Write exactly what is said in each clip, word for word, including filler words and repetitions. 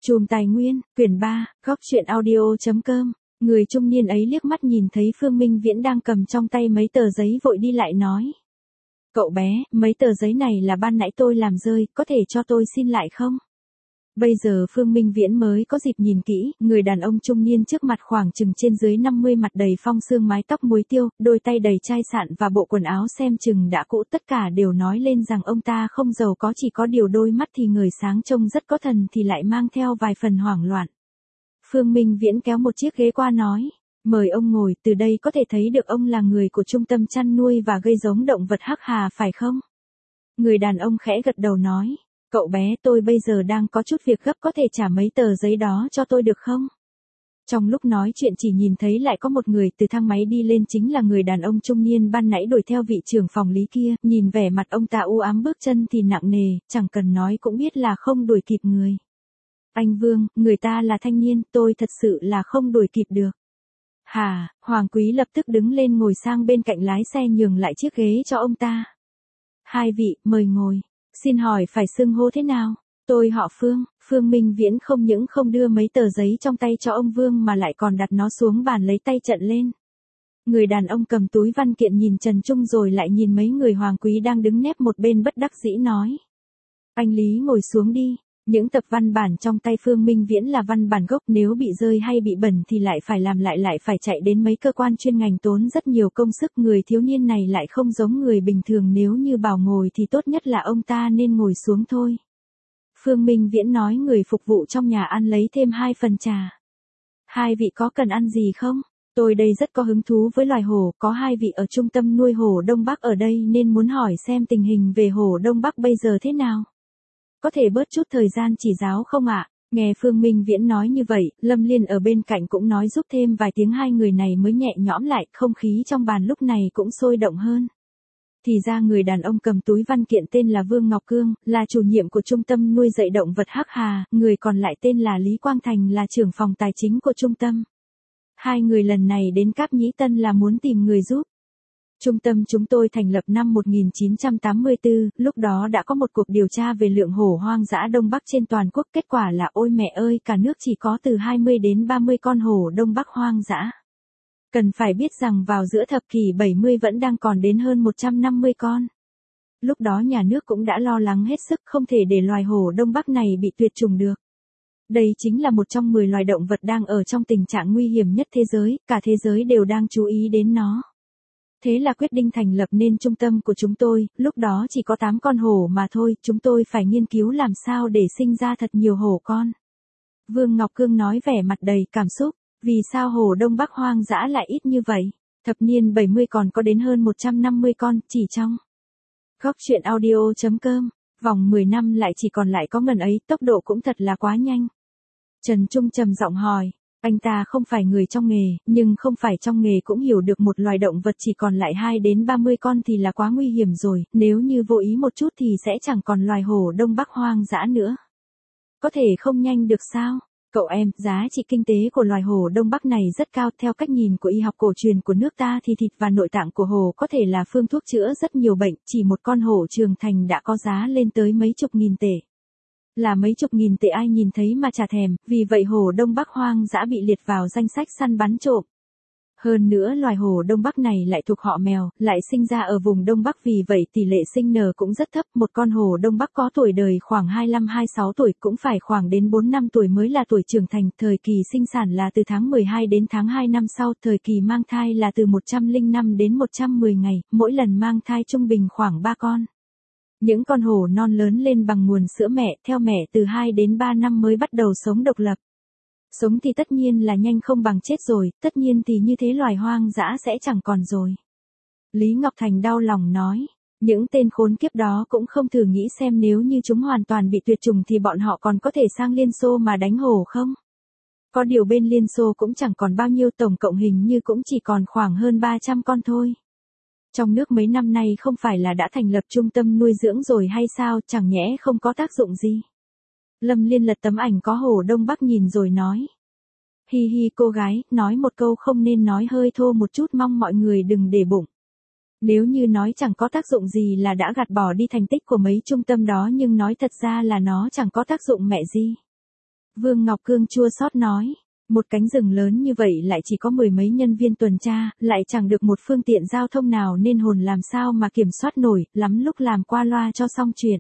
Chùm Tài Nguyên, quyển ba, góc truyện audio.com. Người trung niên ấy liếc mắt nhìn thấy Phương Minh Viễn đang cầm trong tay mấy tờ giấy vội đi lại nói. Cậu bé, mấy tờ giấy này là ban nãy tôi làm rơi, có thể cho tôi xin lại không? Bây giờ Phương Minh Viễn mới có dịp nhìn kỹ, người đàn ông trung niên trước mặt khoảng chừng trên dưới năm mươi, mặt đầy phong sương, mái tóc muối tiêu, đôi tay đầy chai sạn và bộ quần áo xem chừng đã cũ, tất cả đều nói lên rằng ông ta không giàu có, chỉ có điều đôi mắt thì người sáng trông rất có thần thì lại mang theo vài phần hoảng loạn. Phương Minh Viễn kéo một chiếc ghế qua nói, mời ông ngồi, từ đây có thể thấy được ông là người của trung tâm chăn nuôi và gây giống động vật Hắc Hà phải không? Người đàn ông khẽ gật đầu nói. Cậu bé, tôi bây giờ đang có chút việc gấp, có thể trả mấy tờ giấy đó cho tôi được không? Trong lúc nói chuyện chỉ nhìn thấy lại có một người từ thang máy đi lên, chính là người đàn ông trung niên ban nãy đuổi theo vị trưởng phòng lý kia, nhìn vẻ mặt ông ta u ám, bước chân thì nặng nề, chẳng cần nói cũng biết là không đuổi kịp người. Anh Vương, người ta là thanh niên, tôi thật sự là không đuổi kịp được. Hà, Hoàng Quý lập tức đứng lên ngồi sang bên cạnh lái xe nhường lại chiếc ghế cho ông ta. Hai vị, mời ngồi. Xin hỏi phải xưng hô thế nào? Tôi họ Phương. Phương Minh Viễn không những không đưa mấy tờ giấy trong tay cho ông Vương mà lại còn đặt nó xuống bàn lấy tay trận lên. Người đàn ông cầm túi văn kiện nhìn Trần Trung rồi lại nhìn mấy người Hoàng Quý đang đứng nép một bên bất đắc dĩ nói. Anh Lý ngồi xuống đi. Những tập văn bản trong tay Phương Minh Viễn là văn bản gốc, nếu bị rơi hay bị bẩn thì lại phải làm lại, lại phải chạy đến mấy cơ quan chuyên ngành tốn rất nhiều công sức. Người thiếu niên này lại không giống người bình thường, nếu như bảo ngồi thì tốt nhất là ông ta nên ngồi xuống thôi. Phương Minh Viễn nói người phục vụ trong nhà ăn lấy thêm hai phần trà. Hai vị có cần ăn gì không? Tôi đây rất có hứng thú với loài hổ, có hai vị ở trung tâm nuôi hổ Đông Bắc ở đây nên muốn hỏi xem tình hình về hổ Đông Bắc bây giờ thế nào. Có thể bớt chút thời gian chỉ giáo không ạ? À? Nghe Phương Minh Viễn nói như vậy, Lâm Liên ở bên cạnh cũng nói giúp thêm vài tiếng, hai người này mới nhẹ nhõm lại, không khí trong bàn lúc này cũng sôi động hơn. Thì ra người đàn ông cầm túi văn kiện tên là Vương Ngọc Cương, là chủ nhiệm của trung tâm nuôi dạy động vật Hắc Hà, người còn lại tên là Lý Quang Thành, là trưởng phòng tài chính của trung tâm. Hai người lần này đến Cáp Nhĩ Tân là muốn tìm người giúp. Trung tâm chúng tôi thành lập năm một nghìn chín trăm tám mươi tư, lúc đó đã có một cuộc điều tra về lượng hổ hoang dã Đông Bắc trên toàn quốc, kết quả là ôi mẹ ơi, cả nước chỉ có từ hai mươi đến ba mươi con hổ Đông Bắc hoang dã. Cần phải biết rằng vào giữa thập kỷ bảy mươi vẫn đang còn đến hơn một trăm năm mươi con. Lúc đó nhà nước cũng đã lo lắng hết sức, không thể để loài hổ Đông Bắc này bị tuyệt chủng được. Đây chính là một trong mười loài động vật đang ở trong tình trạng nguy hiểm nhất thế giới, cả thế giới đều đang chú ý đến nó. Thế là quyết định thành lập nên trung tâm của chúng tôi, lúc đó chỉ có tám con hổ mà thôi, chúng tôi phải nghiên cứu làm sao để sinh ra thật nhiều hổ con. Vương Ngọc Cương nói vẻ mặt đầy cảm xúc, vì sao hổ Đông Bắc hoang dã lại ít như vậy? Thập niên bảy mươi còn có đến hơn một trăm năm mươi con, chỉ trong góc truyện audio.com, vòng mười năm lại chỉ còn lại có ngần ấy, tốc độ cũng thật là quá nhanh. Trần Trung trầm giọng hỏi. Anh ta không phải người trong nghề, nhưng không phải trong nghề cũng hiểu được một loài động vật chỉ còn lại hai đến ba mươi con thì là quá nguy hiểm rồi, nếu như vô ý một chút thì sẽ chẳng còn loài hổ Đông Bắc hoang dã nữa. Có thể không nhanh được sao? Cậu em, giá trị kinh tế của loài hổ Đông Bắc này rất cao, theo cách nhìn của y học cổ truyền của nước ta thì thịt và nội tạng của hổ có thể là phương thuốc chữa rất nhiều bệnh, chỉ một con hổ trưởng thành đã có giá lên tới mấy chục nghìn tệ. Là mấy chục nghìn tệ ai nhìn thấy mà chả thèm, vì vậy hổ Đông Bắc hoang dã bị liệt vào danh sách săn bắn trộm. Hơn nữa loài hổ Đông Bắc này lại thuộc họ mèo, lại sinh ra ở vùng Đông Bắc, vì vậy tỷ lệ sinh nở cũng rất thấp, một con hổ Đông Bắc có tuổi đời khoảng hai mươi lăm hai mươi sáu tuổi, cũng phải khoảng đến bốn năm tuổi mới là tuổi trưởng thành, thời kỳ sinh sản là từ tháng mười hai đến tháng hai năm sau, thời kỳ mang thai là từ một trăm lẻ năm đến một trăm mười ngày, mỗi lần mang thai trung bình khoảng ba con. Những con hổ non lớn lên bằng nguồn sữa mẹ, theo mẹ từ hai đến ba năm mới bắt đầu sống độc lập. Sống thì tất nhiên là nhanh không bằng chết rồi, tất nhiên thì như thế loài hoang dã sẽ chẳng còn rồi. Lý Ngọc Thành đau lòng nói, những tên khốn kiếp đó cũng không thử nghĩ xem nếu như chúng hoàn toàn bị tuyệt chủng thì bọn họ còn có thể sang Liên Xô mà đánh hổ không? Có điều bên Liên Xô cũng chẳng còn bao nhiêu, tổng cộng hình như cũng chỉ còn khoảng hơn ba trăm con thôi. Trong nước mấy năm nay không phải là đã thành lập trung tâm nuôi dưỡng rồi hay sao, chẳng nhẽ không có tác dụng gì. Lâm Liên lật tấm ảnh có hổ Đông Bắc nhìn rồi nói. Hi hi cô gái, nói một câu không nên nói hơi thô một chút, mong mọi người đừng để bụng. Nếu như nói chẳng có tác dụng gì là đã gạt bỏ đi thành tích của mấy trung tâm đó, nhưng nói thật ra là nó chẳng có tác dụng mẹ gì. Vương Ngọc Cương chua xót nói. Một cánh rừng lớn như vậy lại chỉ có mười mấy nhân viên tuần tra, lại chẳng được một phương tiện giao thông nào nên hồn làm sao mà kiểm soát nổi, lắm lúc làm qua loa cho xong chuyện.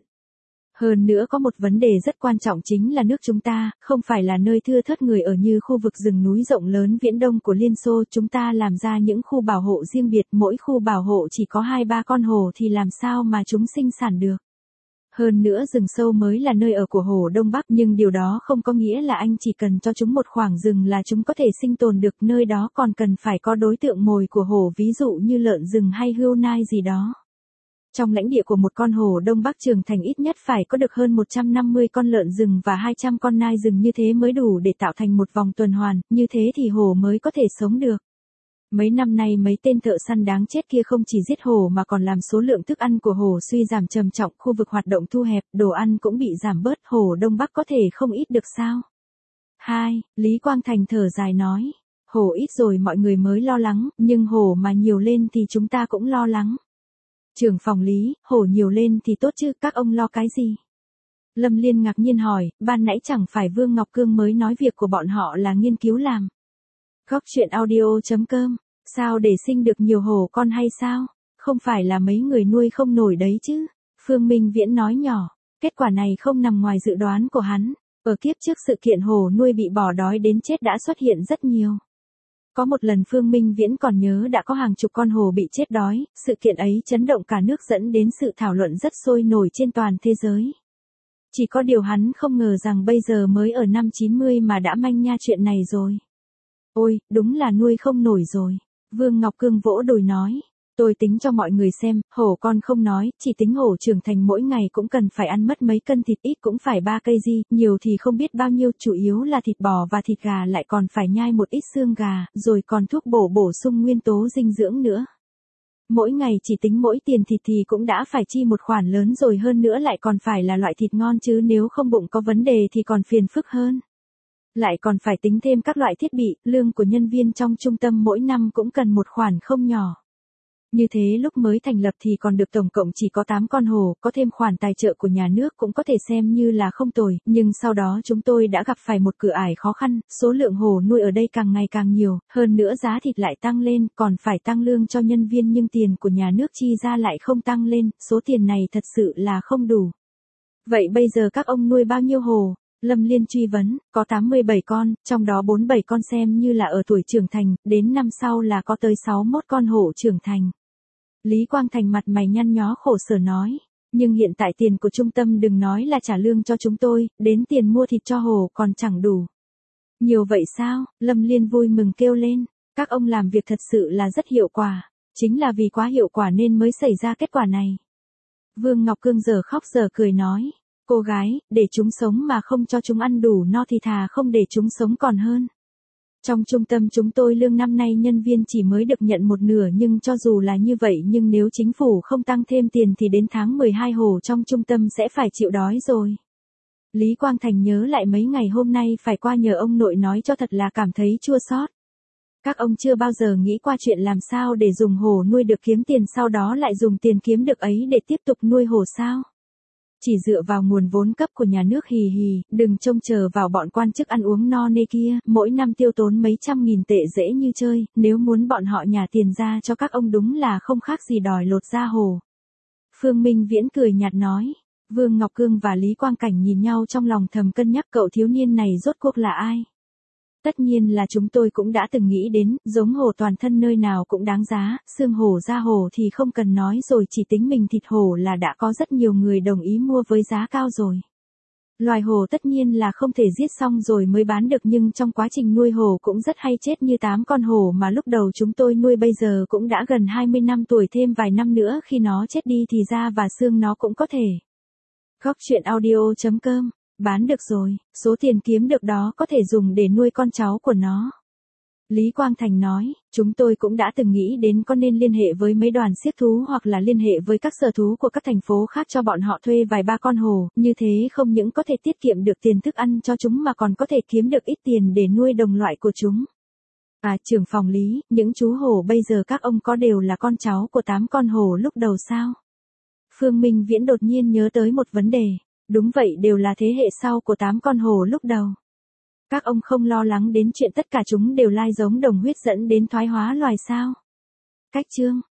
Hơn nữa có một vấn đề rất quan trọng chính là nước chúng ta, không phải là nơi thưa thớt người ở như khu vực rừng núi rộng lớn Viễn Đông của Liên Xô, chúng ta làm ra những khu bảo hộ riêng biệt, mỗi khu bảo hộ chỉ có hai ba con hổ thì làm sao mà chúng sinh sản được. Hơn nữa rừng sâu mới là nơi ở của hổ Đông Bắc, nhưng điều đó không có nghĩa là anh chỉ cần cho chúng một khoảng rừng là chúng có thể sinh tồn được, nơi đó còn cần phải có đối tượng mồi của hổ, ví dụ như lợn rừng hay hươu nai gì đó. Trong lãnh địa của một con hổ Đông Bắc trưởng thành ít nhất phải có được hơn một trăm năm mươi con lợn rừng và hai trăm con nai rừng, như thế mới đủ để tạo thành một vòng tuần hoàn, như thế thì hổ mới có thể sống được. Mấy năm nay mấy tên thợ săn đáng chết kia không chỉ giết hổ mà còn làm số lượng thức ăn của hổ suy giảm trầm trọng, khu vực hoạt động thu hẹp, đồ ăn cũng bị giảm bớt, hổ Đông Bắc có thể không ít được sao? Hai, Lý Quang Thành thở dài nói, hổ ít rồi mọi người mới lo lắng, nhưng hổ mà nhiều lên thì chúng ta cũng lo lắng. Trưởng phòng Lý, hổ nhiều lên thì tốt chứ, các ông lo cái gì? Lâm Liên ngạc nhiên hỏi, ban nãy chẳng phải Vương Ngọc Cương mới nói việc của bọn họ là nghiên cứu làm. Góc truyện audio chấm com, sao để sinh được nhiều hổ con hay sao? Không phải là mấy người nuôi không nổi đấy chứ? Phương Minh Viễn nói nhỏ, kết quả này không nằm ngoài dự đoán của hắn. Ở kiếp trước sự kiện hổ nuôi bị bỏ đói đến chết đã xuất hiện rất nhiều. Có một lần Phương Minh Viễn còn nhớ đã có hàng chục con hổ bị chết đói, sự kiện ấy chấn động cả nước dẫn đến sự thảo luận rất sôi nổi trên toàn thế giới. Chỉ có điều hắn không ngờ rằng bây giờ mới ở năm chín mươi mà đã manh nha chuyện này rồi. Ôi, đúng là nuôi không nổi rồi. Vương Ngọc Cương vỗ đùi nói. Tôi tính cho mọi người xem, hổ con không nói, chỉ tính hổ trưởng thành mỗi ngày cũng cần phải ăn mất mấy cân thịt, ít cũng phải ba cây di, nhiều thì không biết bao nhiêu, chủ yếu là thịt bò và thịt gà, lại còn phải nhai một ít xương gà, rồi còn thuốc bổ bổ sung nguyên tố dinh dưỡng nữa. Mỗi ngày chỉ tính mỗi tiền thịt thì cũng đã phải chi một khoản lớn rồi, hơn nữa lại còn phải là loại thịt ngon chứ, nếu không bụng có vấn đề thì còn phiền phức hơn. Lại còn phải tính thêm các loại thiết bị, lương của nhân viên trong trung tâm mỗi năm cũng cần một khoản không nhỏ. Như thế lúc mới thành lập thì còn được tổng cộng chỉ có tám con hổ, có thêm khoản tài trợ của nhà nước cũng có thể xem như là không tồi, nhưng sau đó chúng tôi đã gặp phải một cửa ải khó khăn, số lượng hổ nuôi ở đây càng ngày càng nhiều, hơn nữa giá thịt lại tăng lên, còn phải tăng lương cho nhân viên nhưng tiền của nhà nước chi ra lại không tăng lên, số tiền này thật sự là không đủ. Vậy bây giờ các ông nuôi bao nhiêu hổ? Lâm Liên truy vấn, có tám mươi bảy con, trong đó bốn mươi bảy con xem như là ở tuổi trưởng thành, đến năm sau là có tới sáu mươi mốt con hổ trưởng thành. Lý Quang Thành mặt mày nhăn nhó khổ sở nói, nhưng hiện tại tiền của trung tâm đừng nói là trả lương cho chúng tôi, đến tiền mua thịt cho hổ còn chẳng đủ. Nhiều vậy sao? Lâm Liên vui mừng kêu lên, các ông làm việc thật sự là rất hiệu quả, chính là vì quá hiệu quả nên mới xảy ra kết quả này. Vương Ngọc Cương giờ khóc giờ cười nói, cô gái, để chúng sống mà không cho chúng ăn đủ no thì thà không để chúng sống còn hơn. Trong trung tâm chúng tôi lương năm nay nhân viên chỉ mới được nhận một nửa, nhưng cho dù là như vậy nhưng nếu chính phủ không tăng thêm tiền thì đến tháng mười hai hổ trong trung tâm sẽ phải chịu đói rồi. Lý Quang Thành nhớ lại mấy ngày hôm nay phải qua nhờ ông nội nói cho thật là cảm thấy chua xót. Các ông chưa bao giờ nghĩ qua chuyện làm sao để dùng hổ nuôi được kiếm tiền, sau đó lại dùng tiền kiếm được ấy để tiếp tục nuôi hổ sao? Chỉ dựa vào nguồn vốn cấp của nhà nước hì hì, đừng trông chờ vào bọn quan chức ăn uống no nê kia, mỗi năm tiêu tốn mấy trăm nghìn tệ dễ như chơi, nếu muốn bọn họ nhả tiền ra cho các ông đúng là không khác gì đòi lột da hổ. Phương Minh Viễn cười nhạt nói, Vương Ngọc Cương và Lý Quang Cảnh nhìn nhau trong lòng thầm cân nhắc cậu thiếu niên này rốt cuộc là ai. Tất nhiên là chúng tôi cũng đã từng nghĩ đến, giống hổ toàn thân nơi nào cũng đáng giá, xương hổ da hổ thì không cần nói rồi, chỉ tính mình thịt hổ là đã có rất nhiều người đồng ý mua với giá cao rồi. Loài hổ tất nhiên là không thể giết xong rồi mới bán được, nhưng trong quá trình nuôi hổ cũng rất hay chết, như tám con hổ mà lúc đầu chúng tôi nuôi bây giờ cũng đã gần hai mươi năm tuổi, thêm vài năm nữa khi nó chết đi thì da và xương nó cũng có thể. Góc truyện audio chấm com, bán được rồi, số tiền kiếm được đó có thể dùng để nuôi con cháu của nó. Lý Quang Thành nói, chúng tôi cũng đã từng nghĩ đến có nên liên hệ với mấy đoàn siếc thú hoặc là liên hệ với các sở thú của các thành phố khác cho bọn họ thuê vài ba con hổ, như thế không những có thể tiết kiệm được tiền thức ăn cho chúng mà còn có thể kiếm được ít tiền để nuôi đồng loại của chúng. À, trưởng phòng Lý, những chú hổ bây giờ các ông có đều là con cháu của tám con hổ lúc đầu sao? Phương Minh Viễn đột nhiên nhớ tới một vấn đề. Đúng vậy, đều là thế hệ sau của tám con hổ lúc đầu. Các ông không lo lắng đến chuyện tất cả chúng đều lai giống đồng huyết dẫn đến thoái hóa loài sao? Cách chương